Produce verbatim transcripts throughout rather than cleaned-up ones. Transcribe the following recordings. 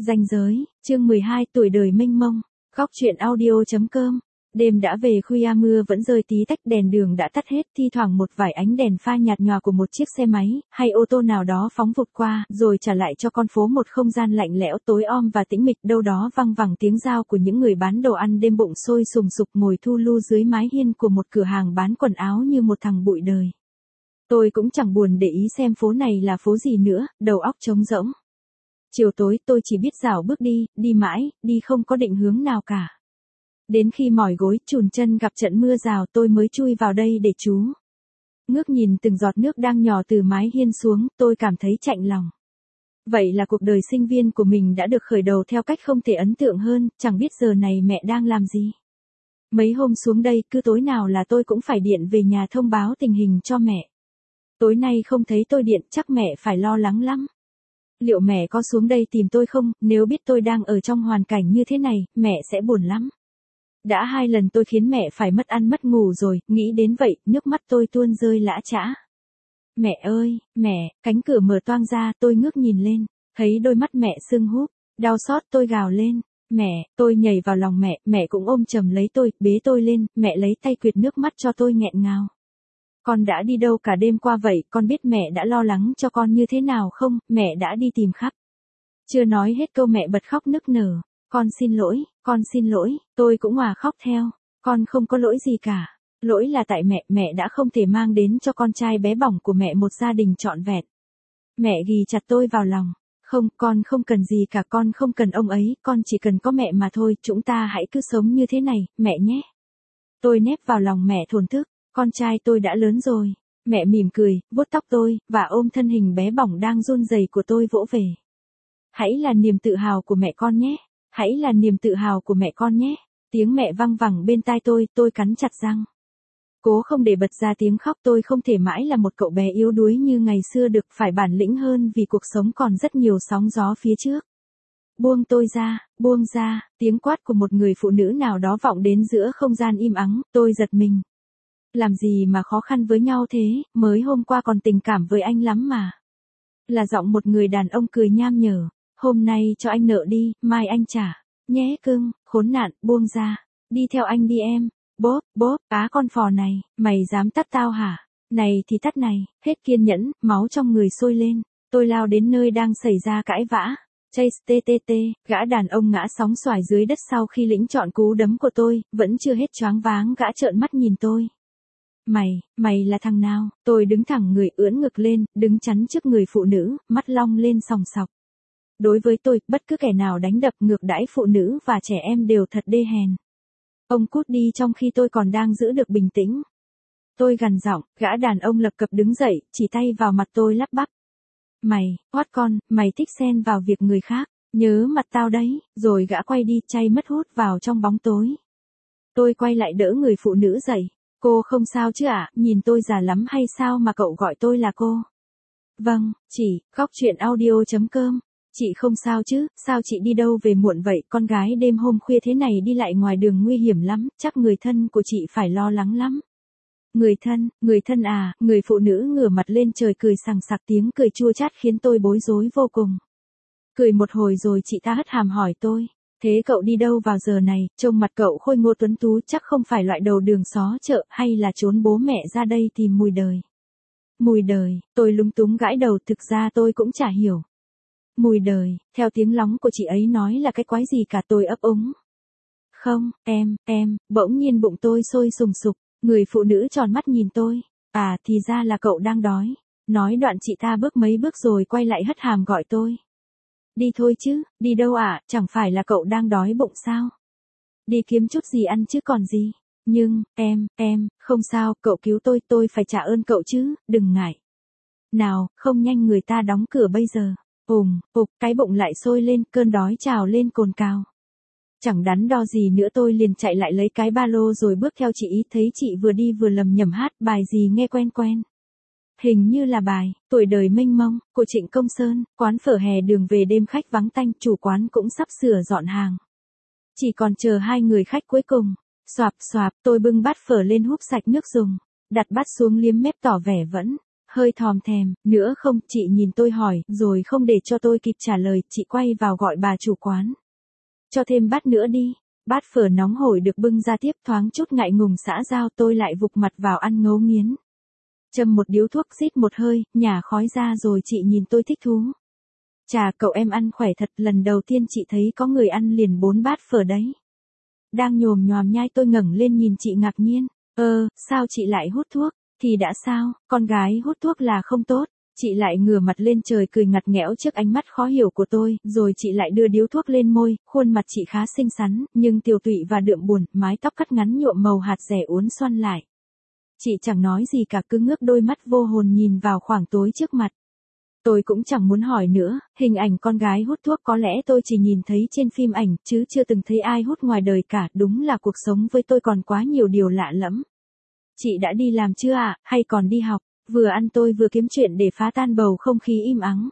Ranh giới, chương mười hai tuổi đời mênh mông, góc truyện audio chấm com. Đêm đã về khuya mưa vẫn rơi tí tách, đèn đường đã tắt hết, thi thoảng một vài ánh đèn pha nhạt nhòa của một chiếc xe máy, hay ô tô nào đó phóng vụt qua, rồi trả lại cho con phố một không gian lạnh lẽo tối om và tĩnh mịch, đâu đó văng vẳng tiếng rao của những người bán đồ ăn đêm bụng sôi sùng sục ngồi thu lu dưới mái hiên của một cửa hàng bán quần áo như một thằng bụi đời. Tôi cũng chẳng buồn để ý xem phố này là phố gì nữa, đầu óc trống rỗng. Chiều tối tôi chỉ biết rảo bước đi, đi mãi, đi không có định hướng nào cả. Đến khi mỏi gối, chùn chân gặp trận mưa rào tôi mới chui vào đây để trú. Ngước nhìn từng giọt nước đang nhỏ từ mái hiên xuống, tôi cảm thấy chạnh lòng. Vậy là cuộc đời sinh viên của mình đã được khởi đầu theo cách không thể ấn tượng hơn, chẳng biết giờ này mẹ đang làm gì. Mấy hôm xuống đây, cứ tối nào là tôi cũng phải điện về nhà thông báo tình hình cho mẹ. Tối nay không thấy tôi điện, chắc mẹ phải lo lắng lắm. Liệu mẹ có xuống đây tìm tôi không? Nếu biết tôi đang ở trong hoàn cảnh như thế này, mẹ sẽ buồn lắm. Đã hai lần tôi khiến mẹ phải mất ăn mất ngủ rồi, nghĩ đến vậy, nước mắt tôi tuôn rơi lã chã. Mẹ ơi, mẹ, cánh cửa mở toang ra, tôi ngước nhìn lên, thấy đôi mắt mẹ sưng húp, đau xót tôi gào lên. Mẹ, tôi nhảy vào lòng mẹ, mẹ cũng ôm chầm lấy tôi, bế tôi lên, mẹ lấy tay quệt nước mắt cho tôi nghẹn ngào. Con đã đi đâu cả đêm qua vậy, con biết mẹ đã lo lắng cho con như thế nào không, mẹ đã đi tìm khắp. Chưa nói hết câu mẹ bật khóc nức nở. Con xin lỗi, con xin lỗi, tôi cũng òa khóc theo. Con không có lỗi gì cả. Lỗi là tại mẹ, mẹ đã không thể mang đến cho con trai bé bỏng của mẹ một gia đình trọn vẹn. Mẹ ghì chặt tôi vào lòng. Không, con không cần gì cả, con không cần ông ấy, con chỉ cần có mẹ mà thôi, chúng ta hãy cứ sống như thế này, mẹ nhé. Tôi nép vào lòng mẹ thổn thức, con trai tôi đã lớn rồi. Mẹ mỉm cười, vuốt tóc tôi, và ôm thân hình bé bỏng đang run rẩy của tôi vỗ về. Hãy là niềm tự hào của mẹ con nhé. Hãy là niềm tự hào của mẹ con nhé. Tiếng mẹ văng vẳng bên tai tôi, tôi cắn chặt răng. Cố không để bật ra tiếng khóc, tôi không thể mãi là một cậu bé yếu đuối như ngày xưa được, phải bản lĩnh hơn vì cuộc sống còn rất nhiều sóng gió phía trước. Buông tôi ra, buông ra, tiếng quát của một người phụ nữ nào đó vọng đến giữa không gian im ắng, tôi giật mình. Làm gì mà khó khăn với nhau thế, mới hôm qua còn tình cảm với anh lắm mà. Là giọng một người đàn ông cười nham nhở. Hôm nay cho anh nợ đi, mai anh trả. Nhé cưng, khốn nạn, buông ra. Đi theo anh đi em. Bốp, bốp, á con phò này, mày dám tắt tao hả? Này thì tắt này, hết kiên nhẫn, máu trong người sôi lên. Tôi lao đến nơi đang xảy ra cãi vã. Chase ttt, gã đàn ông ngã sóng xoài dưới đất sau khi lĩnh trọn cú đấm của tôi, vẫn chưa hết choáng váng, gã trợn mắt nhìn tôi. Mày, mày là thằng nào? Tôi đứng thẳng người, ưỡn ngực lên, đứng chắn trước người phụ nữ, mắt long lên sòng sọc. Đối với tôi, bất cứ kẻ nào đánh đập ngược đãi phụ nữ và trẻ em đều thật đê hèn. Ông cút đi, trong khi tôi còn đang giữ được bình tĩnh. Tôi gằn giọng, gã đàn ông lập cập đứng dậy, chỉ tay vào mặt tôi lắp bắp. Mày, oát con, mày thích xen vào việc người khác, nhớ mặt tao đấy, rồi gã quay đi, chay mất hút vào trong bóng tối. Tôi quay lại đỡ người phụ nữ dậy. Cô không sao chứ ạ, à? Nhìn tôi già lắm hay sao mà cậu gọi tôi là cô? Vâng, chị, góc truyện audio chấm com. Chị không sao chứ, sao chị đi đâu về muộn vậy, con gái đêm hôm khuya thế này đi lại ngoài đường nguy hiểm lắm, chắc người thân của chị phải lo lắng lắm. Người thân, người thân à, người phụ nữ ngửa mặt lên trời cười sằng sặc, tiếng cười chua chát khiến tôi bối rối vô cùng. Cười một hồi rồi chị ta hất hàm hỏi tôi, thế cậu đi đâu vào giờ này, trông mặt cậu khôi ngô tuấn tú, chắc không phải loại đầu đường xó chợ hay là trốn bố mẹ ra đây tìm mùi đời. Mùi đời, tôi lúng túng gãi đầu, thực ra tôi cũng chả hiểu. Mùi đời, theo tiếng lóng của chị ấy nói là cái quái gì cả, tôi ấp úng. Không, em, em, bỗng nhiên bụng tôi sôi sùng sục, người phụ nữ tròn mắt nhìn tôi. À, thì ra là cậu đang đói. Nói đoạn chị ta bước mấy bước rồi quay lại hất hàm gọi tôi. Đi thôi chứ, đi đâu ạ, à? Chẳng phải là cậu đang đói bụng sao? Đi kiếm chút gì ăn chứ còn gì. Nhưng, em, em, không sao, cậu cứu tôi, tôi phải trả ơn cậu chứ, đừng ngại. Nào, không nhanh người ta đóng cửa bây giờ. Ùm, ục, cái bụng lại sôi lên, cơn đói trào lên cồn cào. Chẳng đắn đo gì nữa tôi liền chạy lại lấy cái ba lô rồi bước theo chị ý, thấy chị vừa đi vừa lầm nhầm hát bài gì nghe quen quen. Hình như là bài, Tuổi đời mênh mông, của Trịnh Công Sơn, quán phở hè đường về đêm khách vắng tanh, chủ quán cũng sắp sửa dọn hàng. Chỉ còn chờ hai người khách cuối cùng. Xoạp xoạp, tôi bưng bát phở lên húp sạch nước dùng, đặt bát xuống liếm mép tỏ vẻ vẫn hơi thòm thèm, nữa không, chị nhìn tôi hỏi, rồi không để cho tôi kịp trả lời, chị quay vào gọi bà chủ quán. Cho thêm bát nữa đi. Bát phở nóng hổi được bưng ra tiếp, thoáng chút ngại ngùng xã giao, tôi lại vụt mặt vào ăn ngấu nghiến. Châm một điếu thuốc, rít một hơi, nhả khói ra rồi chị nhìn tôi thích thú. Chà, cậu em ăn khỏe thật, lần đầu tiên chị thấy có người ăn liền bốn bát phở đấy. Đang nhồm nhòm nhai tôi ngẩng lên nhìn chị ngạc nhiên. Ơ, sao chị lại hút thuốc? Thì đã sao, con gái hút thuốc là không tốt. Chị lại ngửa mặt lên trời cười ngặt nghẽo trước ánh mắt khó hiểu của tôi, rồi chị lại đưa điếu thuốc lên môi, khuôn mặt chị khá xinh xắn, nhưng tiều tụy và đượm buồn, mái tóc cắt ngắn nhuộm màu hạt dẻ uốn xoăn lại. Chị chẳng nói gì cả, cứ ngước đôi mắt vô hồn nhìn vào khoảng tối trước mặt. Tôi cũng chẳng muốn hỏi nữa, hình ảnh con gái hút thuốc có lẽ tôi chỉ nhìn thấy trên phim ảnh, chứ chưa từng thấy ai hút ngoài đời cả, đúng là cuộc sống với tôi còn quá nhiều điều lạ lẫm. Chị đã đi làm chưa ạ, à, hay còn đi học? Vừa ăn tôi vừa kiếm chuyện để phá tan bầu không khí im ắng.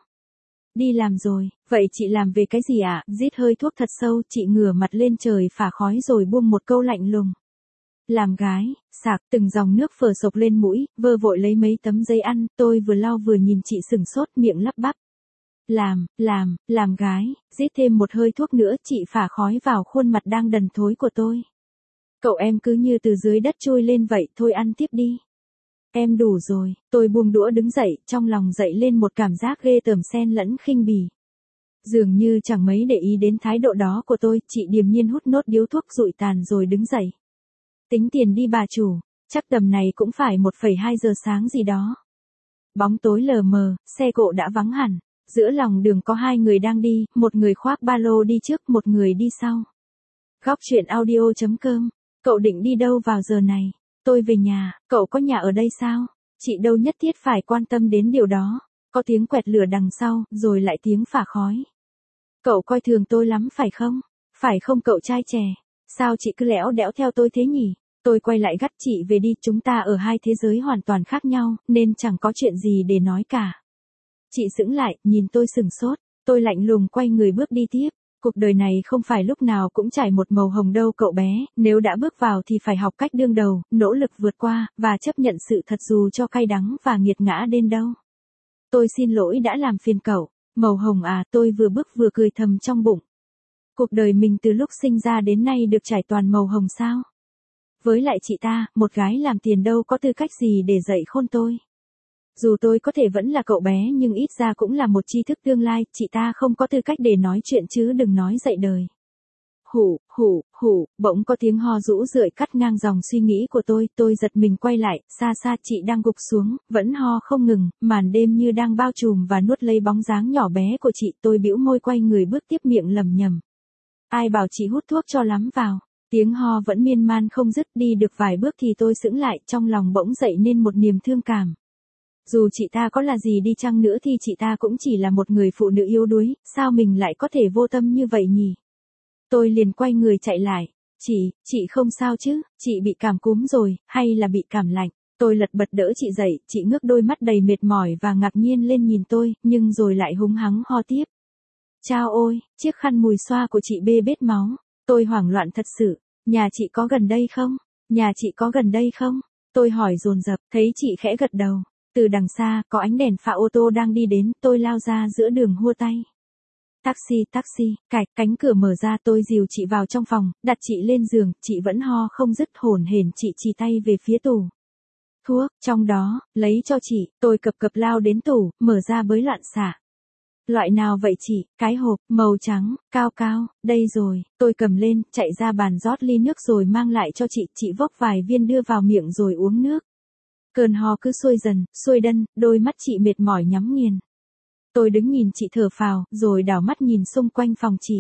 Đi làm rồi, vậy chị làm về cái gì ạ? À? Rít hơi thuốc thật sâu, chị ngửa mặt lên trời phả khói rồi buông một câu lạnh lùng. Làm gái, sạc, từng dòng nước phở sộc lên mũi, vơ vội lấy mấy tấm giấy ăn, tôi vừa lau vừa nhìn chị sửng sốt, miệng lắp bắp. Làm, làm, làm gái, rít thêm một hơi thuốc nữa, chị phả khói vào khuôn mặt đang đần thối của tôi. Cậu em cứ như từ dưới đất trôi lên vậy, thôi ăn tiếp đi. Em đủ rồi, tôi buông đũa đứng dậy, trong lòng dậy lên một cảm giác ghê tởm xen lẫn khinh bỉ. Dường như chẳng mấy để ý đến thái độ đó của tôi, chị điềm nhiên hút nốt điếu thuốc rụi tàn rồi đứng dậy. Tính tiền đi bà chủ, chắc tầm này cũng phải một phẩy hai giờ sáng gì đó. Bóng tối lờ mờ, xe cộ đã vắng hẳn, giữa lòng đường có hai người đang đi, một người khoác ba lô đi trước, một người đi sau. Góc truyện audio chấm com, cậu định đi đâu vào giờ này? Tôi về nhà, cậu có nhà ở đây sao? Chị đâu nhất thiết phải quan tâm đến điều đó. Có tiếng quẹt lửa đằng sau, rồi lại tiếng phả khói. Cậu coi thường tôi lắm phải không? Phải không cậu trai trẻ? Sao chị cứ lẽo đẽo theo tôi thế nhỉ? Tôi quay lại gắt chị về đi, chúng ta ở hai thế giới hoàn toàn khác nhau, nên chẳng có chuyện gì để nói cả. Chị sững lại, nhìn tôi sừng sốt, tôi lạnh lùng quay người bước đi tiếp. Cuộc đời này không phải lúc nào cũng trải một màu hồng đâu cậu bé, nếu đã bước vào thì phải học cách đương đầu, nỗ lực vượt qua, và chấp nhận sự thật dù cho cay đắng và nghiệt ngã đến đâu. Tôi xin lỗi đã làm phiền cậu, màu hồng à, tôi vừa bước vừa cười thầm trong bụng. Cuộc đời mình từ lúc sinh ra đến nay được trải toàn màu hồng sao? Với lại chị ta, một gái làm tiền đâu có tư cách gì để dạy khôn tôi. Dù tôi có thể vẫn là cậu bé nhưng ít ra cũng là một tri thức tương lai, chị ta không có tư cách để nói chuyện chứ đừng nói dạy đời. Hủ, hủ, hủ, bỗng có tiếng ho rũ rượi cắt ngang dòng suy nghĩ của tôi, tôi giật mình quay lại, xa xa chị đang gục xuống, vẫn ho không ngừng, màn đêm như đang bao trùm và nuốt lấy bóng dáng nhỏ bé của chị, tôi bĩu môi quay người bước tiếp miệng lầm nhầm. Ai bảo chị hút thuốc cho lắm vào. Tiếng ho vẫn miên man không dứt, đi được vài bước thì tôi sững lại, trong lòng bỗng dậy nên một niềm thương cảm. Dù chị ta có là gì đi chăng nữa thì chị ta cũng chỉ là một người phụ nữ yếu đuối, sao mình lại có thể vô tâm như vậy nhỉ? Tôi liền quay người chạy lại. Chị, chị không sao chứ, chị bị cảm cúm rồi, hay là bị cảm lạnh? Tôi lật bật đỡ chị dậy, chị ngước đôi mắt đầy mệt mỏi và ngạc nhiên lên nhìn tôi, nhưng rồi lại húng hắng ho tiếp. Chao ôi, chiếc khăn mùi xoa của chị bê bết máu. Tôi hoảng loạn thật sự. Nhà chị có gần đây không? Nhà chị có gần đây không? Tôi hỏi dồn dập, thấy chị khẽ gật đầu. Từ đằng xa, có ánh đèn pha ô tô đang đi đến, tôi lao ra giữa đường hua tay. Taxi, taxi, cạch, cánh cửa mở ra, tôi dìu chị vào trong phòng, đặt chị lên giường, chị vẫn ho không dứt, hổn hển, chị chì tay về phía tủ. Thuốc, trong đó, lấy cho chị, tôi cập cập lao đến tủ, mở ra bới loạn xạ. Loại nào vậy chị? Cái hộp, màu trắng, cao cao, đây rồi, tôi cầm lên, chạy ra bàn rót ly nước rồi mang lại cho chị, chị vốc vài viên đưa vào miệng rồi uống nước. Cơn ho cứ xuôi dần, xuôi đân, đôi mắt chị mệt mỏi nhắm nghiền. Tôi đứng nhìn chị thở phào, rồi đảo mắt nhìn xung quanh phòng chị.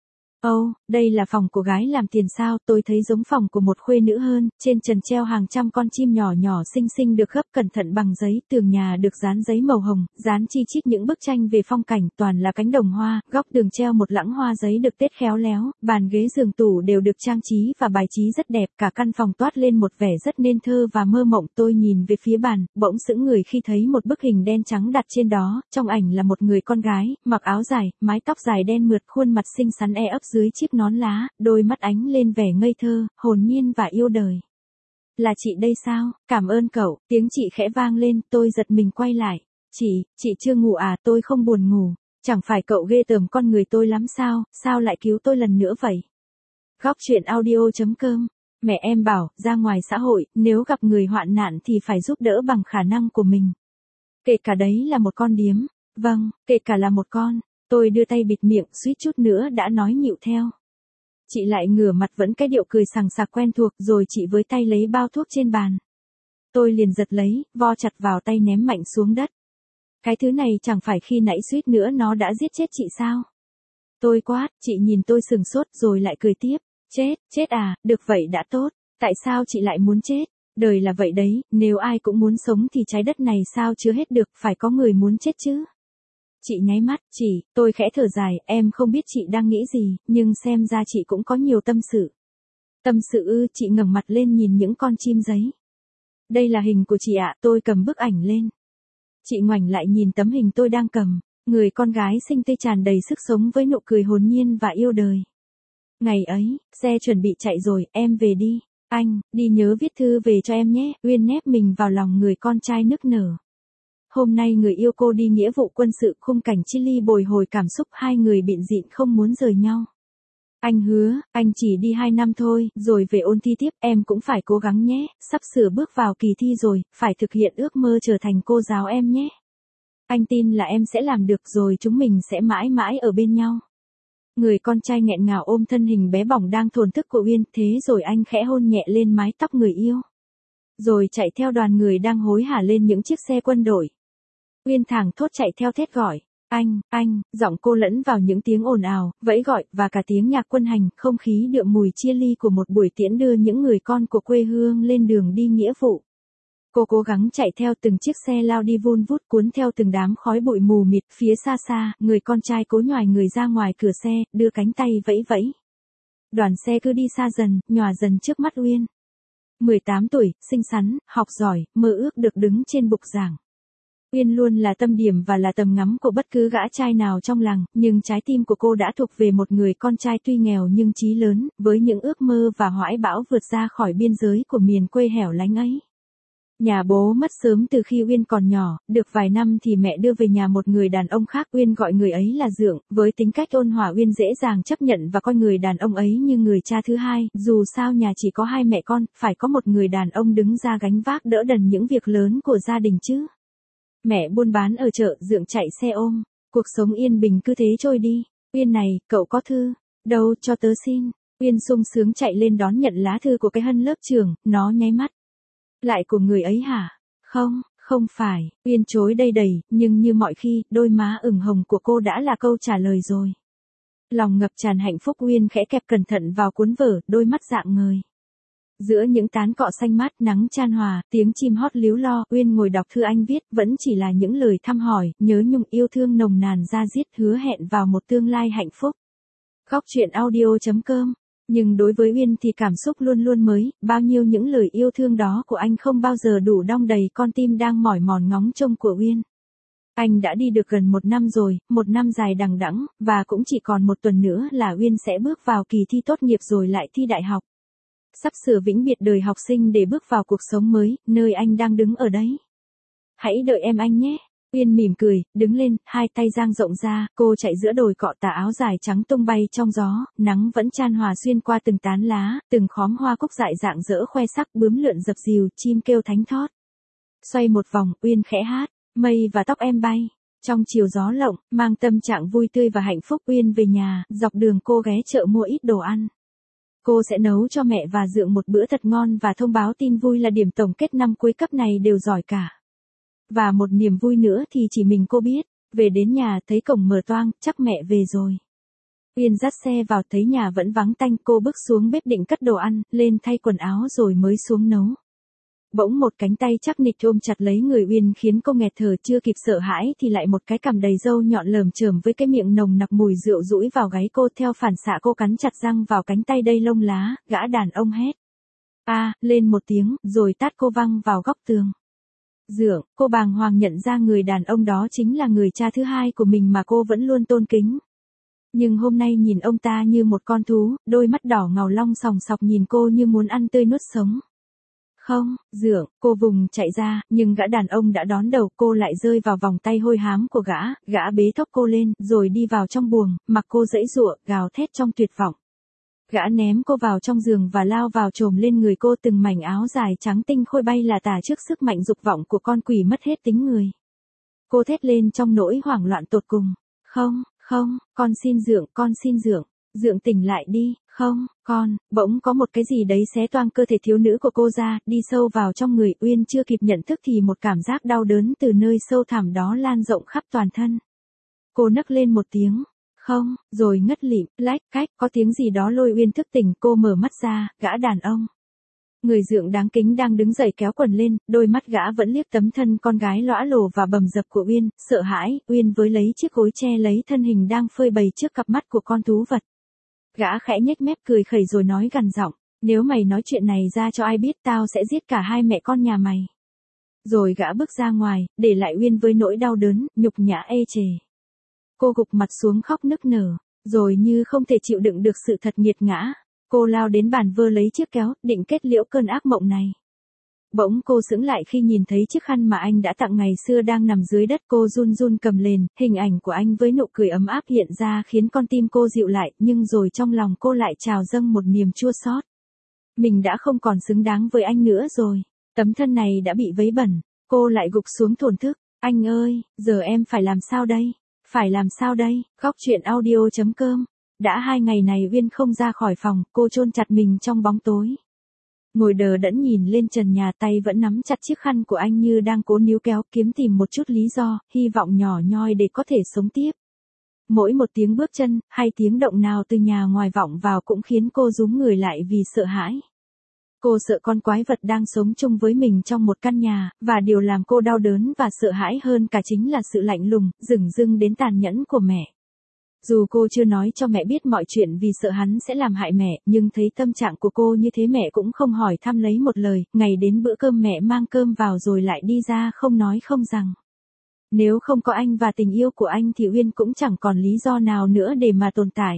Ồ, oh, đây là phòng của gái làm tiền sao, tôi thấy giống phòng của một khuê nữ hơn, trên trần treo hàng trăm con chim nhỏ nhỏ xinh xinh được gấp cẩn thận bằng giấy, tường nhà được dán giấy màu hồng, dán chi chít những bức tranh về phong cảnh, toàn là cánh đồng hoa, góc tường treo một lẵng hoa giấy được tết khéo léo, bàn ghế giường tủ đều được trang trí và bài trí rất đẹp, cả căn phòng toát lên một vẻ rất nên thơ và mơ mộng. Tôi nhìn về phía bàn, bỗng sững người khi thấy một bức hình đen trắng đặt trên đó, trong ảnh là một người con gái, mặc áo dài, mái tóc dài đen mượt, khuôn mặt xinh xắn e ấp dưới chiếc nón lá, đôi mắt ánh lên vẻ ngây thơ, hồn nhiên và yêu đời. Là chị đây sao, cảm ơn cậu, tiếng chị khẽ vang lên, tôi giật mình quay lại. Chị, chị chưa ngủ à, tôi không buồn ngủ. Chẳng phải cậu ghê tởm con người tôi lắm sao, sao lại cứu tôi lần nữa vậy? Góc chuyện audio chấm com. Mẹ em bảo, ra ngoài xã hội, nếu gặp người hoạn nạn thì phải giúp đỡ bằng khả năng của mình. Kể cả đấy là một con điếm. Vâng, kể cả là một con. Tôi đưa tay bịt miệng, suýt chút nữa đã nói nhịu theo. Chị lại ngửa mặt vẫn cái điệu cười sằng sặc quen thuộc, rồi chị với tay lấy bao thuốc trên bàn. Tôi liền giật lấy, vo chặt vào tay ném mạnh xuống đất. Cái thứ này chẳng phải khi nãy suýt nữa nó đã giết chết chị sao? Tôi quát, chị nhìn tôi sừng sốt rồi lại cười tiếp. Chết, chết à, được vậy đã tốt. Tại sao chị lại muốn chết? Đời là vậy đấy, nếu ai cũng muốn sống thì trái đất này sao chứa hết được, phải có người muốn chết chứ. Chị nháy mắt, chị, tôi khẽ thở dài, em không biết chị đang nghĩ gì, nhưng xem ra chị cũng có nhiều tâm sự. Tâm sự ư, chị ngẩng mặt lên nhìn những con chim giấy. Đây là hình của chị ạ, tôi cầm bức ảnh lên. Chị ngoảnh lại nhìn tấm hình tôi đang cầm, người con gái xinh tươi tràn đầy sức sống với nụ cười hồn nhiên và yêu đời. Ngày ấy, xe chuẩn bị chạy rồi, em về đi. Anh, đi nhớ viết thư về cho em nhé. Uyên nép mình vào lòng người con trai nức nở. Hôm nay người yêu cô đi nghĩa vụ quân sự, khung cảnh chia ly bồi hồi cảm xúc, hai người bịn dịn không muốn rời nhau. Anh hứa, anh chỉ đi hai năm thôi, rồi về ôn thi tiếp, em cũng phải cố gắng nhé, sắp sửa bước vào kỳ thi rồi, phải thực hiện ước mơ trở thành cô giáo em nhé. Anh tin là em sẽ làm được rồi, chúng mình sẽ mãi mãi ở bên nhau. Người con trai nghẹn ngào ôm thân hình bé bỏng đang thổn thức của Uyên, thế rồi anh khẽ hôn nhẹ lên mái tóc người yêu. Rồi chạy theo đoàn người đang hối hả lên những chiếc xe quân đội. Uyên thảng thốt chạy theo thét gọi. Anh, anh, giọng cô lẫn vào những tiếng ồn ào, vẫy gọi, và cả tiếng nhạc quân hành, không khí đượm mùi chia ly của một buổi tiễn đưa những người con của quê hương lên đường đi nghĩa vụ. Cô cố gắng chạy theo từng chiếc xe lao đi vun vút cuốn theo từng đám khói bụi mù mịt, phía xa xa, người con trai cố nhoài người ra ngoài cửa xe, đưa cánh tay vẫy vẫy. Đoàn xe cứ đi xa dần, nhòa dần trước mắt Uyên. mười tám tuổi, xinh xắn, học giỏi, mơ ước được đứng trên bục giảng. Uyên luôn là tâm điểm và là tầm ngắm của bất cứ gã trai nào trong làng, nhưng trái tim của cô đã thuộc về một người con trai tuy nghèo nhưng chí lớn, với những ước mơ và hoài bão vượt ra khỏi biên giới của miền quê hẻo lánh ấy. Nhà bố mất sớm từ khi Uyên còn nhỏ, được vài năm thì mẹ đưa về nhà một người đàn ông khác, Uyên gọi người ấy là Dượng, với tính cách ôn hòa Uyên dễ dàng chấp nhận và coi người đàn ông ấy như người cha thứ hai, dù sao nhà chỉ có hai mẹ con, phải có một người đàn ông đứng ra gánh vác đỡ đần những việc lớn của gia đình chứ. Mẹ buôn bán ở chợ, Dượng chạy xe ôm, cuộc sống yên bình cứ thế trôi đi. Uyên này, cậu có thư? Đâu, cho tớ xin. Uyên sung sướng chạy lên đón nhận lá thư của cái hân lớp trường, nó nháy mắt. Lại của người ấy hả? Không, không phải, Uyên chối đầy đầy, nhưng như mọi khi, đôi má ửng hồng của cô đã là câu trả lời rồi. Lòng ngập tràn hạnh phúc, Uyên khẽ kẹp cẩn thận vào cuốn vở, đôi mắt rạng ngời. Giữa những tán cọ xanh mát, nắng chan hòa, tiếng chim hót líu lo, Uyên ngồi đọc thư anh viết, vẫn chỉ là những lời thăm hỏi, nhớ nhung, yêu thương nồng nàn da diết, hứa hẹn vào một tương lai hạnh phúc. Góc chuyện audio chấm com. Nhưng đối với Uyên thì cảm xúc luôn luôn mới, bao nhiêu những lời yêu thương đó của anh không bao giờ đủ đong đầy con tim đang mỏi mòn ngóng trông của Uyên. Anh đã đi được gần một năm rồi, một năm dài đằng đẵng, và cũng chỉ còn một tuần nữa là Uyên sẽ bước vào kỳ thi tốt nghiệp rồi lại thi đại học. Sắp sửa vĩnh biệt đời học sinh để bước vào cuộc sống mới, nơi anh đang đứng ở đấy. Hãy đợi em anh nhé. Uyên mỉm cười, đứng lên, hai tay dang rộng ra, cô chạy giữa đồi cọ, tà áo dài trắng tung bay trong gió, nắng vẫn chan hòa xuyên qua từng tán lá, từng khóm hoa cúc dại dạng dỡ khoe sắc, bướm lượn dập dìu, chim kêu thánh thót. Xoay một vòng, Uyên khẽ hát, mây và tóc em bay. Trong chiều gió lộng, mang tâm trạng vui tươi và hạnh phúc, Uyên về nhà, dọc đường cô ghé chợ mua ít đồ ăn. Cô sẽ nấu cho mẹ và Dượng một bữa thật ngon và thông báo tin vui là điểm tổng kết năm cuối cấp này đều giỏi cả. Và một niềm vui nữa thì chỉ mình cô biết, về đến nhà thấy cổng mở toang, chắc mẹ về rồi. Uyên dắt xe vào, thấy nhà vẫn vắng tanh, cô bước xuống bếp định cất đồ ăn, lên thay quần áo rồi mới xuống nấu. Bỗng một cánh tay chắc nịch ôm chặt lấy người Uyên khiến cô nghẹt thở, chưa kịp sợ hãi thì lại một cái cằm đầy râu nhọn lởm chởm với cái miệng nồng nặc mùi rượu dũi vào gáy cô, theo phản xạ cô cắn chặt răng vào cánh tay đầy lông lá, gã đàn ông hét. A, lên một tiếng, rồi tát cô văng vào góc tường. Dượng, cô bàng hoàng nhận ra người đàn ông đó chính là người cha thứ hai của mình mà cô vẫn luôn tôn kính. Nhưng hôm nay nhìn ông ta như một con thú, đôi mắt đỏ ngầu long sòng sọc nhìn cô như muốn ăn tươi nuốt sống. Không, Dượng, cô vùng chạy ra, nhưng gã đàn ông đã đón đầu cô lại rơi vào vòng tay hôi hám của gã, gã bế thốc cô lên, rồi đi vào trong buồng, mặc cô giãy giụa, gào thét trong tuyệt vọng. Gã ném cô vào trong giường và lao vào chồm lên người cô, từng mảnh áo dài trắng tinh khôi bay là tả trước sức mạnh dục vọng của con quỷ mất hết tính người. Cô thét lên trong nỗi hoảng loạn tột cùng. Không, không, con xin Dượng, con xin Dượng. Dượng tỉnh lại đi, không, con, bỗng có một cái gì đấy xé toang cơ thể thiếu nữ của cô ra, đi sâu vào trong người. Uyên chưa kịp nhận thức thì một cảm giác đau đớn từ nơi sâu thẳm đó lan rộng khắp toàn thân. Cô nấc lên một tiếng, không, rồi ngất lịm, lách cách, có tiếng gì đó lôi Uyên thức tỉnh. Cô mở mắt ra, gã đàn ông. Người Dượng đáng kính đang đứng dậy kéo quần lên, đôi mắt gã vẫn liếc tấm thân con gái lõa lồ và bầm dập của Uyên, sợ hãi. Uyên với lấy chiếc gối che lấy thân hình đang phơi bày trước cặp mắt của con thú vật. Gã khẽ nhếch mép cười khẩy rồi nói gằn giọng, nếu mày nói chuyện này ra cho ai biết tao sẽ giết cả hai mẹ con nhà mày. Rồi gã bước ra ngoài, để lại Uyên với nỗi đau đớn, nhục nhã ê chề. Cô gục mặt xuống khóc nức nở, rồi như không thể chịu đựng được sự thật nghiệt ngã, cô lao đến bàn vơ lấy chiếc kéo, định kết liễu cơn ác mộng này. Bỗng cô sững lại khi nhìn thấy chiếc khăn mà anh đã tặng ngày xưa đang nằm dưới đất. Cô run run cầm lên, hình ảnh của anh với nụ cười ấm áp hiện ra khiến con tim cô dịu lại, nhưng rồi trong lòng cô lại trào dâng một niềm chua xót. Mình đã không còn xứng đáng với anh nữa rồi. Tấm thân này đã bị vấy bẩn. Cô lại gục xuống thổn thức. Anh ơi, giờ em phải làm sao đây? Phải làm sao đây? Góc truyện audio chấm com. Đã hai ngày này Uyên không ra khỏi phòng, cô chôn chặt mình trong bóng tối. Ngồi đờ đẫn nhìn lên trần nhà, tay vẫn nắm chặt chiếc khăn của anh như đang cố níu kéo, kiếm tìm một chút lý do, hy vọng nhỏ nhoi để có thể sống tiếp. Mỗi một tiếng bước chân, hay tiếng động nào từ nhà ngoài vọng vào cũng khiến cô rúm người lại vì sợ hãi. Cô sợ con quái vật đang sống chung với mình trong một căn nhà, và điều làm cô đau đớn và sợ hãi hơn cả chính là sự lạnh lùng, dửng dưng đến tàn nhẫn của mẹ. Dù cô chưa nói cho mẹ biết mọi chuyện vì sợ hắn sẽ làm hại mẹ, nhưng thấy tâm trạng của cô như thế mẹ cũng không hỏi thăm lấy một lời. Ngày đến bữa cơm mẹ mang cơm vào rồi lại đi ra không nói không rằng. Nếu không có anh và tình yêu của anh thì Uyên cũng chẳng còn lý do nào nữa để mà tồn tại.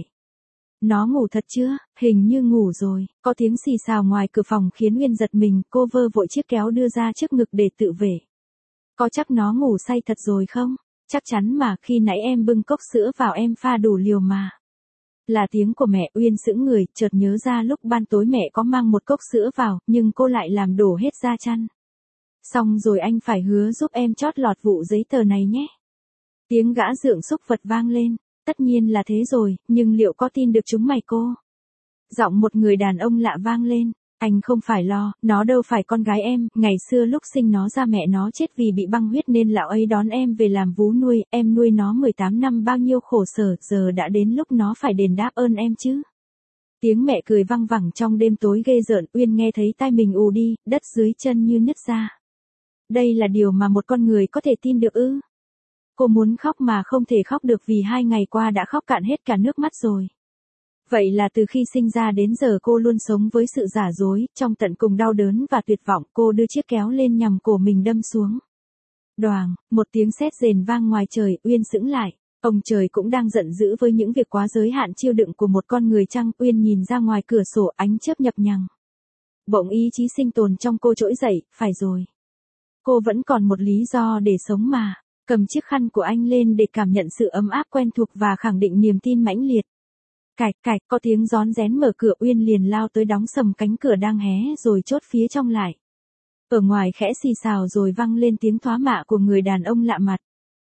Nó ngủ thật chưa? Hình như ngủ rồi. Có tiếng xì xào ngoài cửa phòng khiến Uyên giật mình, cô vơ vội chiếc kéo đưa ra trước ngực để tự vệ. Có chắc nó ngủ say thật rồi không? Chắc chắn mà, khi nãy em bưng cốc sữa vào em pha đủ liều mà. Là tiếng của mẹ. Uyên sững người, chợt nhớ ra lúc ban tối mẹ có mang một cốc sữa vào, nhưng cô lại làm đổ hết ra chăn. Xong rồi anh phải hứa giúp em chót lọt vụ giấy tờ này nhé. Tiếng gã Dượng xúc vật vang lên. Tất nhiên là thế rồi, nhưng liệu có tin được chúng mày cô? Giọng một người đàn ông lạ vang lên. Anh không phải lo, nó đâu phải con gái em, ngày xưa lúc sinh nó ra mẹ nó chết vì bị băng huyết nên lão ấy đón em về làm vú nuôi, em nuôi nó mười tám năm bao nhiêu khổ sở, giờ đã đến lúc nó phải đền đáp ơn em chứ. Tiếng mẹ cười văng vẳng trong đêm tối ghê rợn. Uyên nghe thấy tai mình ù đi, đất dưới chân như nứt ra. Đây là điều mà một con người có thể tin được ư? Cô muốn khóc mà không thể khóc được vì hai ngày qua đã khóc cạn hết cả nước mắt rồi. Vậy là từ khi sinh ra đến giờ cô luôn sống với sự giả dối, trong tận cùng đau đớn và tuyệt vọng. Cô đưa chiếc kéo lên nhằm cổ mình đâm xuống. Đoàng, một tiếng sét rền vang ngoài trời. Uyên sững lại. Ông trời cũng đang giận dữ với những việc quá giới hạn chiêu đựng của một con người chăng? Uyên nhìn ra ngoài cửa sổ, ánh chớp nhập nhằng. Bỗng ý chí sinh tồn trong cô trỗi dậy. Phải rồi, cô vẫn còn một lý do để sống mà. Cầm chiếc khăn của anh lên để cảm nhận sự ấm áp quen thuộc và khẳng định niềm tin mãnh liệt. Cạch cạch, có tiếng rón rén mở cửa. Uyên liền lao tới đóng sầm cánh cửa đang hé rồi chốt phía trong lại. Ở ngoài khẽ xì xào rồi vang lên tiếng thoá mạ của người đàn ông lạ mặt.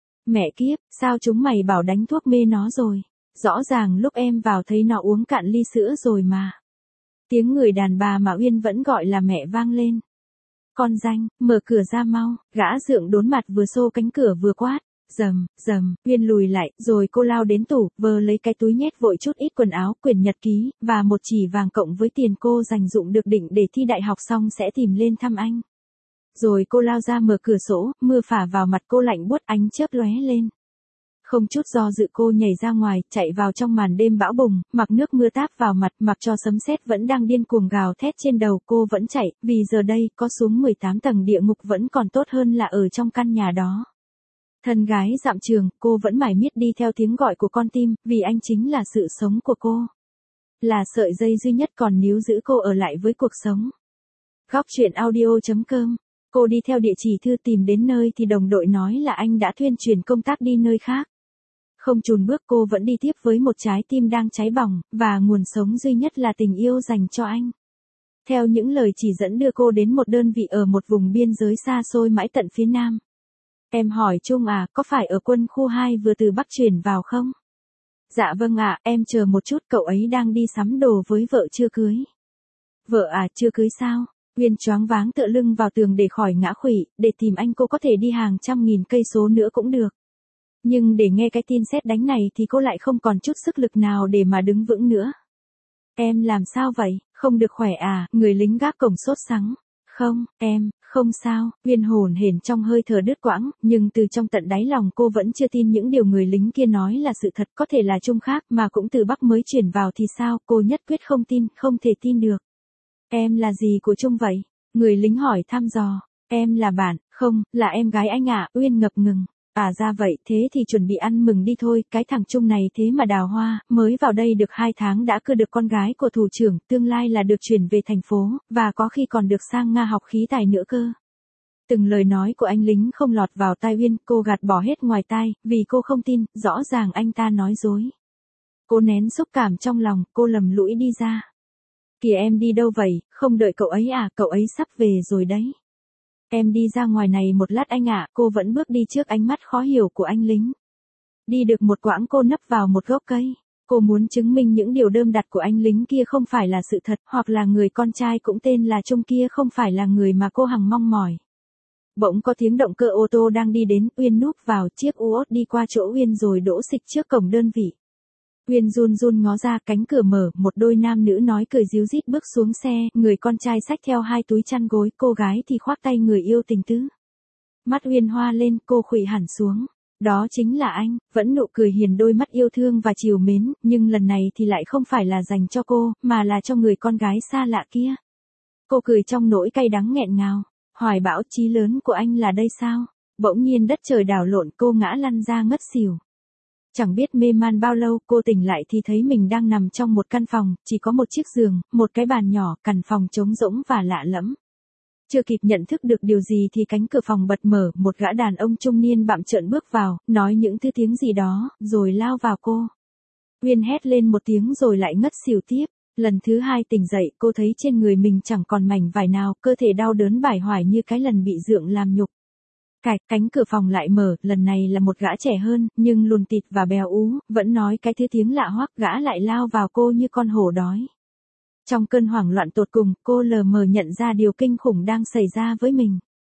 Mẹ kiếp, sao chúng mày bảo đánh thuốc mê nó rồi? Rõ ràng lúc em vào thấy nó uống cạn ly sữa rồi mà. Tiếng người đàn bà mà Uyên vẫn gọi là mẹ vang lên. Con danh, mở cửa ra mau. Gã Dượng đốn mặt vừa xô cánh cửa vừa quát. Rầm, rầm, Uyên lùi lại, rồi cô lao đến tủ, vơ lấy cái túi nhét vội chút ít quần áo, quyển nhật ký, và một chỉ vàng cộng với tiền cô dành dụm được định để thi đại học xong sẽ tìm lên thăm anh. Rồi cô lao ra mở cửa sổ, mưa phả vào mặt cô lạnh buốt, ánh chớp lóe lên. Không chút do dự cô nhảy ra ngoài, chạy vào trong màn đêm bão bùng, mặc nước mưa táp vào mặt, mặc cho sấm sét vẫn đang điên cuồng gào thét trên đầu. Cô vẫn chạy, vì giờ đây, có xuống mười tám tầng địa ngục vẫn còn tốt hơn là ở trong căn nhà đó. Thân gái dạm trường, cô vẫn mải miết đi theo tiếng gọi của con tim, vì anh chính là sự sống của cô. Là sợi dây duy nhất còn níu giữ cô ở lại với cuộc sống. Góc chuyện audio chấm com. Cô đi theo địa chỉ thư tìm đến nơi thì đồng đội nói là anh đã thuyên chuyển công tác đi nơi khác. Không chùn bước cô vẫn đi tiếp với một trái tim đang cháy bỏng, và nguồn sống duy nhất là tình yêu dành cho anh. Theo những lời chỉ dẫn đưa cô đến một đơn vị ở một vùng biên giới xa xôi mãi tận phía nam. Em hỏi Trung à, có phải ở quân khu hai vừa từ Bắc chuyển vào không? Dạ vâng ạ, em chờ một chút, cậu ấy đang đi sắm đồ với vợ chưa cưới. Vợ à, chưa cưới sao? Uyên choáng váng tựa lưng vào tường để khỏi ngã khuỵu, để tìm anh cô có thể đi hàng trăm nghìn cây số nữa cũng được. Nhưng để nghe cái tin sét đánh này thì cô lại không còn chút sức lực nào để mà đứng vững nữa. Em làm sao vậy, không được khỏe à? Người lính gác cổng sốt sắng. Không, em, không sao. Uyên hổn hển trong hơi thở đứt quãng, nhưng từ trong tận đáy lòng cô vẫn chưa tin những điều người lính kia nói là sự thật, có thể là Trung khác mà cũng từ Bắc mới chuyển vào thì sao, cô nhất quyết không tin, không thể tin được. Em là gì của Trung vậy? Người lính hỏi thăm dò. Em là bạn, không, là em gái anh ạ. Uyên ngập ngừng. À ra vậy, thế thì chuẩn bị ăn mừng đi thôi, cái thằng Trung này thế mà đào hoa, mới vào đây được hai tháng đã cưa được con gái của thủ trưởng, tương lai là được chuyển về thành phố, và có khi còn được sang Nga học khí tài nữa cơ. Từng lời nói của anh lính không lọt vào tai Uyên, cô gạt bỏ hết ngoài tai, vì cô không tin, rõ ràng anh ta nói dối. Cô nén xúc cảm trong lòng, cô lầm lũi đi ra. Kìa em đi đâu vậy, không đợi cậu ấy à, cậu ấy sắp về rồi đấy. Em đi ra ngoài này một lát anh ạ, cô vẫn bước đi trước ánh mắt khó hiểu của anh lính. Đi được một quãng cô nấp vào một gốc cây. Cô muốn chứng minh những điều đơm đặt của anh lính kia không phải là sự thật, hoặc là người con trai cũng tên là Trung kia không phải là người mà cô hằng mong mỏi. Bỗng có tiếng động cơ ô tô đang đi đến, Uyên núp vào chiếc Uốt đi qua chỗ Uyên rồi đỗ xịch trước cổng đơn vị. Uyên run run ngó ra, cánh cửa mở, một đôi nam nữ nói cười ríu rít bước xuống xe, người con trai xách theo hai túi chăn gối, cô gái thì khoác tay người yêu tình tứ. Mắt Uyên hoa lên, cô khuỵu hẳn xuống. Đó chính là anh, vẫn nụ cười hiền, đôi mắt yêu thương và trìu mến, nhưng lần này thì lại không phải là dành cho cô, mà là cho người con gái xa lạ kia. Cô cười trong nỗi cay đắng nghẹn ngào. Hoài bão chí lớn của anh là đây sao? Bỗng nhiên đất trời đảo lộn, cô ngã lăn ra ngất xỉu. Chẳng biết mê man bao lâu, cô tỉnh lại thì thấy mình đang nằm trong một căn phòng, chỉ có một chiếc giường, một cái bàn nhỏ, căn phòng trống rỗng và lạ lẫm. Chưa kịp nhận thức được điều gì thì cánh cửa phòng bật mở, một gã đàn ông trung niên bặm trợn bước vào, nói những thứ tiếng gì đó, rồi lao vào cô. Uyên hét lên một tiếng rồi lại ngất xỉu tiếp. Lần thứ hai tỉnh dậy, cô thấy trên người mình chẳng còn mảnh vải nào, cơ thể đau đớn bải hoài như cái lần bị dượng làm nhục. Cạch, cánh cửa phòng lại mở, lần này là một gã trẻ hơn, nhưng lùn tịt và béo ú, vẫn nói cái thứ tiếng lạ hoắc, gã lại lao vào cô như con hổ đói. Trong cơn hoảng loạn tột cùng, cô lờ mờ nhận ra điều kinh khủng đang xảy ra với mình.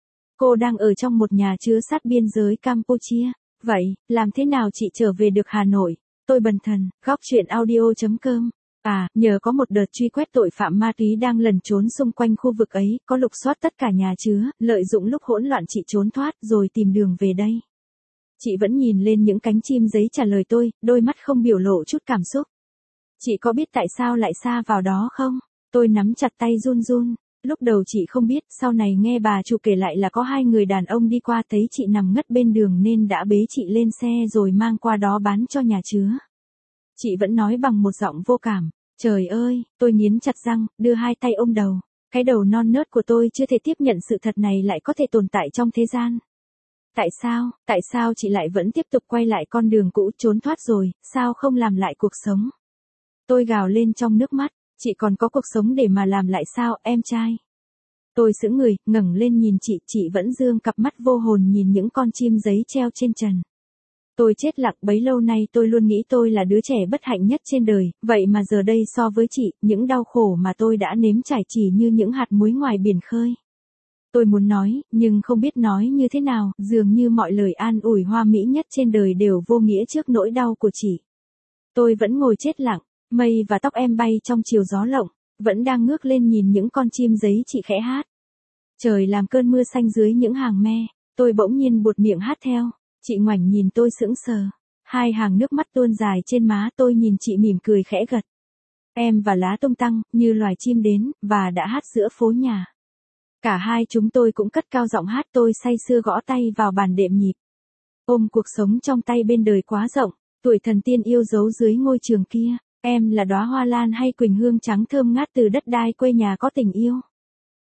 Cô đang ở trong một nhà chứa sát biên giới Campuchia. Vậy, làm thế nào chị trở về được Hà Nội? Tôi bần thần, góc chuyện audio chấm com. À, nhờ có một đợt truy quét tội phạm ma túy đang lẩn trốn xung quanh khu vực ấy, có lục soát tất cả nhà chứa, lợi dụng lúc hỗn loạn chị trốn thoát rồi tìm đường về đây. Chị vẫn nhìn lên những cánh chim giấy trả lời tôi, đôi mắt không biểu lộ chút cảm xúc. Chị có biết tại sao lại sa vào đó không? Tôi nắm chặt tay run run. Lúc đầu chị không biết, sau này nghe bà chủ kể lại là có hai người đàn ông đi qua thấy chị nằm ngất bên đường nên đã bế chị lên xe rồi mang qua đó bán cho nhà chứa. Chị vẫn nói bằng một giọng vô cảm. Trời ơi, tôi nghiến chặt răng, đưa hai tay ôm đầu. Cái đầu non nớt của tôi chưa thể tiếp nhận sự thật này lại có thể tồn tại trong thế gian. Tại sao, tại sao chị lại vẫn tiếp tục quay lại con đường cũ, trốn thoát rồi, sao không làm lại cuộc sống? Tôi gào lên trong nước mắt, chị còn có cuộc sống để mà làm lại sao, em trai? Tôi sững người, ngẩng lên nhìn chị, chị vẫn dương cặp mắt vô hồn nhìn những con chim giấy treo trên trần. Tôi chết lặng, bấy lâu nay tôi luôn nghĩ tôi là đứa trẻ bất hạnh nhất trên đời, vậy mà giờ đây so với chị, những đau khổ mà tôi đã nếm trải chỉ như những hạt muối ngoài biển khơi. Tôi muốn nói, nhưng không biết nói như thế nào, dường như mọi lời an ủi hoa mỹ nhất trên đời đều vô nghĩa trước nỗi đau của chị. Tôi vẫn ngồi chết lặng, mây và tóc em bay trong chiều gió lộng, vẫn đang ngước lên nhìn những con chim giấy chị khẽ hát. Trời làm cơn mưa xanh dưới những hàng me, tôi bỗng nhiên buột miệng hát theo. Chị ngoảnh nhìn tôi sững sờ. Hai hàng nước mắt tuôn dài trên má, tôi nhìn chị mỉm cười khẽ gật. Em và lá tung tăng, như loài chim đến, và đã hát giữa phố nhà. Cả hai chúng tôi cũng cất cao giọng hát, tôi say sưa gõ tay vào bàn đệm nhịp. Ôm cuộc sống trong tay bên đời quá rộng, tuổi thần tiên yêu dấu dưới ngôi trường kia. Em là đóa hoa lan hay quỳnh hương trắng thơm ngát từ đất đai quê nhà có tình yêu.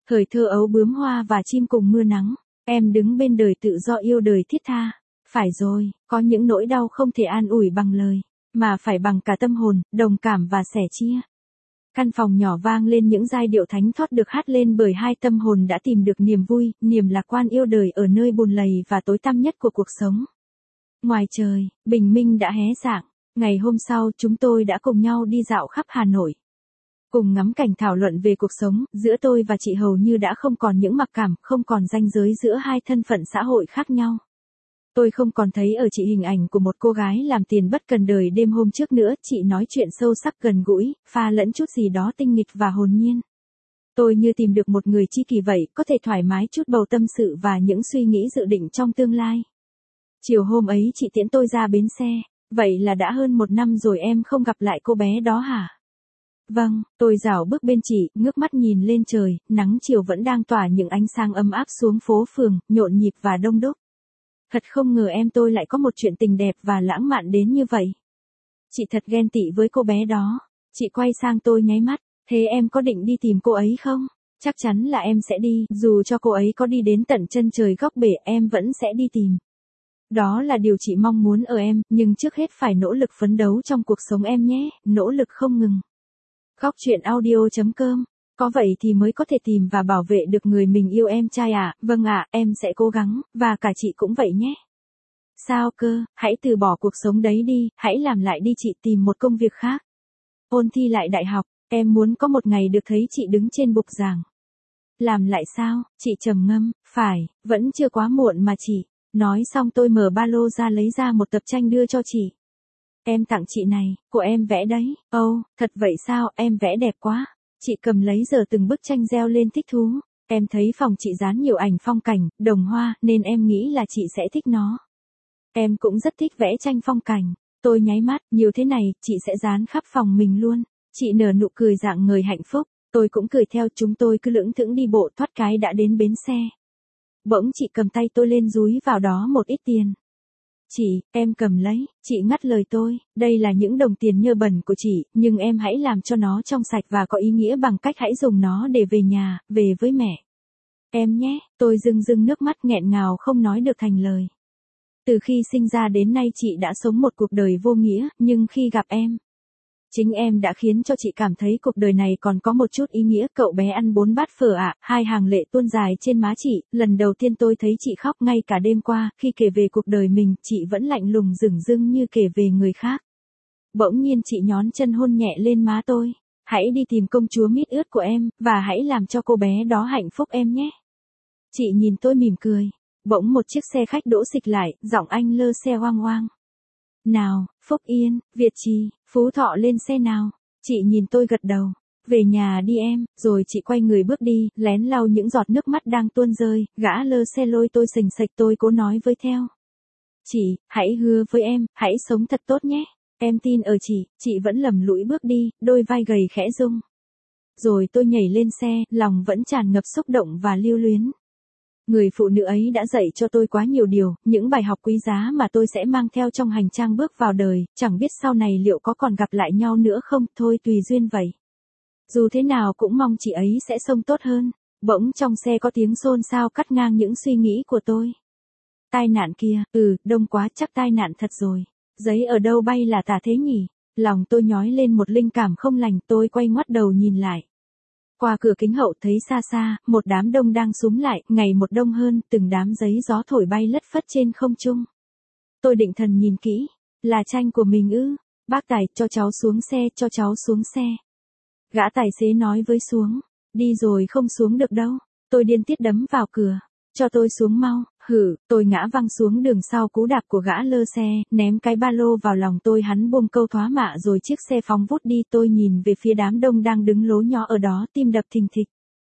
Thời thơ ấu bướm hoa và chim cùng mưa nắng, em đứng bên đời tự do yêu đời thiết tha. Phải rồi, có những nỗi đau không thể an ủi bằng lời, mà phải bằng cả tâm hồn, đồng cảm và sẻ chia. Căn phòng nhỏ vang lên những giai điệu thánh thót được hát lên bởi hai tâm hồn đã tìm được niềm vui, niềm lạc quan yêu đời ở nơi bùn lầy và tối tăm nhất của cuộc sống. Ngoài trời, bình minh đã hé rạng. Ngày hôm sau chúng tôi đã cùng nhau đi dạo khắp Hà Nội. Cùng ngắm cảnh thảo luận về cuộc sống, giữa tôi và chị hầu như đã không còn những mặc cảm, không còn ranh giới giữa hai thân phận xã hội khác nhau. Tôi không còn thấy ở chị hình ảnh của một cô gái làm tiền bất cần đời đêm hôm trước nữa, chị nói chuyện sâu sắc gần gũi, pha lẫn chút gì đó tinh nghịch và hồn nhiên. Tôi như tìm được một người tri kỷ vậy, có thể thoải mái chút bầu tâm sự và những suy nghĩ dự định trong tương lai. Chiều hôm ấy chị tiễn tôi ra bến xe, vậy là đã hơn một năm rồi em không gặp lại cô bé đó hả? Vâng, tôi rảo bước bên chị, ngước mắt nhìn lên trời, nắng chiều vẫn đang tỏa những ánh sáng ấm áp xuống phố phường, nhộn nhịp và đông đúc. Thật không ngờ em tôi lại có một chuyện tình đẹp và lãng mạn đến như vậy. Chị thật ghen tị với cô bé đó. Chị quay sang tôi nháy mắt, thế em có định đi tìm cô ấy không? Chắc chắn là em sẽ đi, dù cho cô ấy có đi đến tận chân trời góc bể em vẫn sẽ đi tìm. Đó là điều chị mong muốn ở em, nhưng trước hết phải nỗ lực phấn đấu trong cuộc sống em nhé, nỗ lực không ngừng. Góc chuyện audio chấm com. Có vậy thì mới có thể tìm và bảo vệ được người mình yêu em trai à, vâng ạ, em sẽ cố gắng, và cả chị cũng vậy nhé. Sao cơ, hãy từ bỏ cuộc sống đấy đi, hãy làm lại đi chị tìm một công việc khác. Ôn thi lại đại học, em muốn có một ngày được thấy chị đứng trên bục giảng. Làm lại sao, chị trầm ngâm, phải, vẫn chưa quá muộn mà chị. Nói xong tôi mở ba lô ra lấy ra một tập tranh đưa cho chị. Em tặng chị này, của em vẽ đấy, ồ, oh, thật vậy sao, em vẽ đẹp quá. Chị cầm lấy giờ từng bức tranh reo lên thích thú. Em thấy phòng chị dán nhiều ảnh phong cảnh, đồng hoa, nên em nghĩ là chị sẽ thích nó. Em cũng rất thích vẽ tranh phong cảnh. Tôi nháy mắt, nhiều thế này, chị sẽ dán khắp phòng mình luôn. Chị nở nụ cười rạng ngời hạnh phúc. Tôi cũng cười theo, chúng tôi cứ lững thững đi bộ thoát cái đã đến bến xe. Bỗng chị cầm tay tôi lên dúi vào đó một ít tiền. Chị, em cầm lấy, chị ngắt lời tôi, đây là những đồng tiền nhơ bẩn của chị, nhưng em hãy làm cho nó trong sạch và có ý nghĩa bằng cách hãy dùng nó để về nhà, về với mẹ. Em nhé, tôi rưng rưng nước mắt nghẹn ngào không nói được thành lời. Từ khi sinh ra đến nay chị đã sống một cuộc đời vô nghĩa, nhưng khi gặp em, chính em đã khiến cho chị cảm thấy cuộc đời này còn có một chút ý nghĩa. Cậu bé ăn bốn bát phở ạ, à? Hai hàng lệ tuôn dài trên má chị, lần đầu tiên tôi thấy chị khóc ngay cả đêm qua, khi kể về cuộc đời mình, chị vẫn lạnh lùng dửng dưng như kể về người khác. Bỗng nhiên chị nhón chân hôn nhẹ lên má tôi, hãy đi tìm công chúa mít ướt của em, và hãy làm cho cô bé đó hạnh phúc em nhé. Chị nhìn tôi mỉm cười, bỗng một chiếc xe khách đỗ xịch lại, giọng anh lơ xe oang oang. Nào, Phúc Yên, Việt Trì, Phú Thọ lên xe nào. Chị nhìn tôi gật đầu. Về nhà đi em, rồi chị quay người bước đi, lén lau những giọt nước mắt đang tuôn rơi, gã lơ xe lôi tôi sềnh sạch tôi cố nói với theo. Chị, hãy hứa với em, hãy sống thật tốt nhé. Em tin ở chị, chị vẫn lầm lũi bước đi, đôi vai gầy khẽ rung. Rồi tôi nhảy lên xe, lòng vẫn tràn ngập xúc động và lưu luyến. Người phụ nữ ấy đã dạy cho tôi quá nhiều điều, những bài học quý giá mà tôi sẽ mang theo trong hành trang bước vào đời, chẳng biết sau này liệu có còn gặp lại nhau nữa không, thôi tùy duyên vậy. Dù thế nào cũng mong chị ấy sẽ sống tốt hơn. Bỗng trong xe có tiếng xôn xao cắt ngang những suy nghĩ của tôi. Tai nạn kia, ừ, đông quá chắc tai nạn thật rồi. Giấy ở đâu bay là tả thế nhỉ? Lòng tôi nhói lên một linh cảm không lành, tôi quay ngoắt đầu nhìn lại. Qua cửa kính hậu thấy xa xa, một đám đông đang xúm lại, ngày một đông hơn, từng đám giấy gió thổi bay lất phất trên không trung. Tôi định thần nhìn kỹ, là tranh của mình ư? Bác tài, cho cháu xuống xe, cho cháu xuống xe. Gã tài xế nói với xuống, đi rồi không xuống được đâu. Tôi điên tiết đấm vào cửa, cho tôi xuống mau. Hử, tôi ngã văng xuống đường sau cú đạp của gã lơ xe, ném cái ba lô vào lòng tôi, hắn buông câu thoá mạ rồi chiếc xe phóng vút đi. Tôi nhìn về phía đám đông đang đứng lố nhó ở đó, tim đập thình thịch.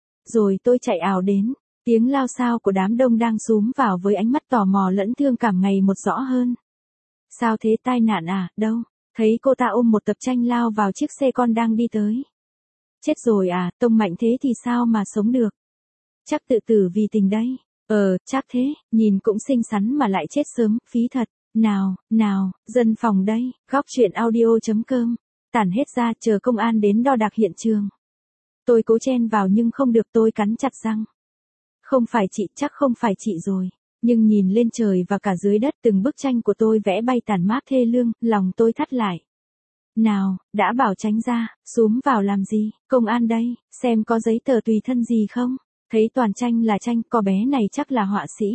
Rồi tôi chạy ảo đến, tiếng lao xao của đám đông đang xúm vào với ánh mắt tò mò lẫn thương cảm ngày một rõ hơn. Sao thế, tai nạn à, đâu? Thấy cô ta ôm một tập tranh lao vào chiếc xe con đang đi tới. Chết rồi à, tông mạnh thế thì sao mà sống được? Chắc tự tử vì tình đấy. Ờ, chắc thế, nhìn cũng xinh xắn mà lại chết sớm, phí thật. Nào, nào, dân phòng đây, góc chuyện audio chấm com. Tản hết ra, chờ công an đến đo đạc hiện trường. Tôi cố chen vào nhưng không được, tôi cắn chặt răng. Không phải chị, chắc không phải chị rồi. Nhưng nhìn lên trời và cả dưới đất từng bức tranh của tôi vẽ bay tản mát thê lương, lòng tôi thắt lại. Nào, đã bảo tránh ra, xúm vào làm gì, công an đây, xem có giấy tờ tùy thân gì không. Thấy toàn tranh là tranh, có bé này chắc là họa sĩ.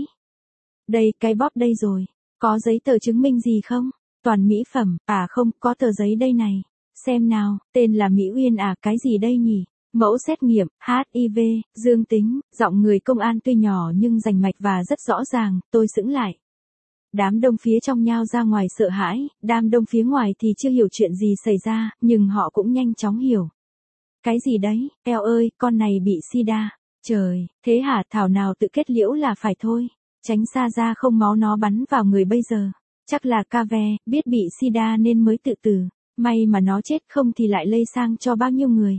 Đây, cái bóp đây rồi, có giấy tờ chứng minh gì không? Toàn mỹ phẩm, à không, có tờ giấy đây này. Xem nào, tên là Mỹ Uyên à, cái gì đây nhỉ? Mẫu xét nghiệm, hát i vê, dương tính, giọng người công an tuy nhỏ nhưng rành mạch và rất rõ ràng, tôi sững lại. Đám đông phía trong nhao ra ngoài sợ hãi, đám đông phía ngoài thì chưa hiểu chuyện gì xảy ra, nhưng họ cũng nhanh chóng hiểu. Cái gì đấy, eo ơi, con này bị sida. Trời, thế hả, thảo nào tự kết liễu là phải thôi. Tránh xa ra không máu nó bắn vào người bây giờ. Chắc là ca ve, biết bị sida nên mới tự tử. May mà nó chết không thì lại lây sang cho bao nhiêu người.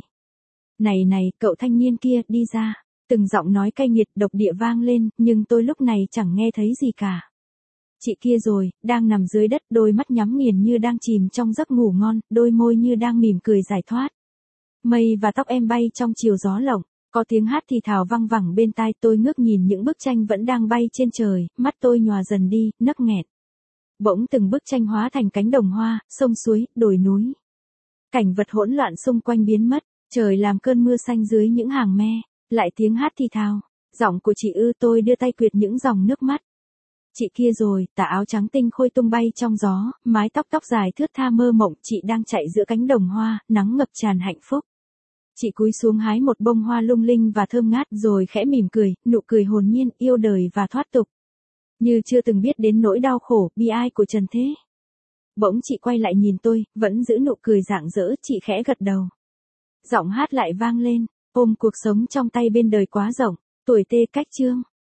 Này này, cậu thanh niên kia, đi ra. Từng giọng nói cay nghiệt độc địa vang lên, nhưng tôi lúc này chẳng nghe thấy gì cả. Chị kia rồi, đang nằm dưới đất, đôi mắt nhắm nghiền như đang chìm trong giấc ngủ ngon, đôi môi như đang mỉm cười giải thoát. Mây và tóc em bay trong chiều gió lộng, có tiếng hát thì thào văng vẳng bên tai, tôi ngước nhìn những bức tranh vẫn đang bay trên trời, mắt tôi nhòa dần đi, nấc nghẹn. Bỗng từng bức tranh hóa thành cánh đồng hoa, sông suối, đồi núi. Cảnh vật hỗn loạn xung quanh biến mất, trời làm cơn mưa xanh dưới những hàng me, lại tiếng hát thì thào, giọng của chị ư, tôi đưa tay quệt những dòng nước mắt. Chị kia rồi, tà áo trắng tinh khôi tung bay trong gió, mái tóc tóc dài thướt tha mơ mộng, chị đang chạy giữa cánh đồng hoa, nắng ngập tràn hạnh phúc. Chị cúi xuống hái một bông hoa lung linh và thơm ngát rồi khẽ mỉm cười, nụ cười hồn nhiên, yêu đời và thoát tục. Như chưa từng biết đến nỗi đau khổ, bi ai của trần thế. Bỗng chị quay lại nhìn tôi, vẫn giữ nụ cười rạng rỡ, chị khẽ gật đầu. Giọng hát lại vang lên, ôm cuộc sống trong tay bên đời quá rộng, tuổi tê cách chương.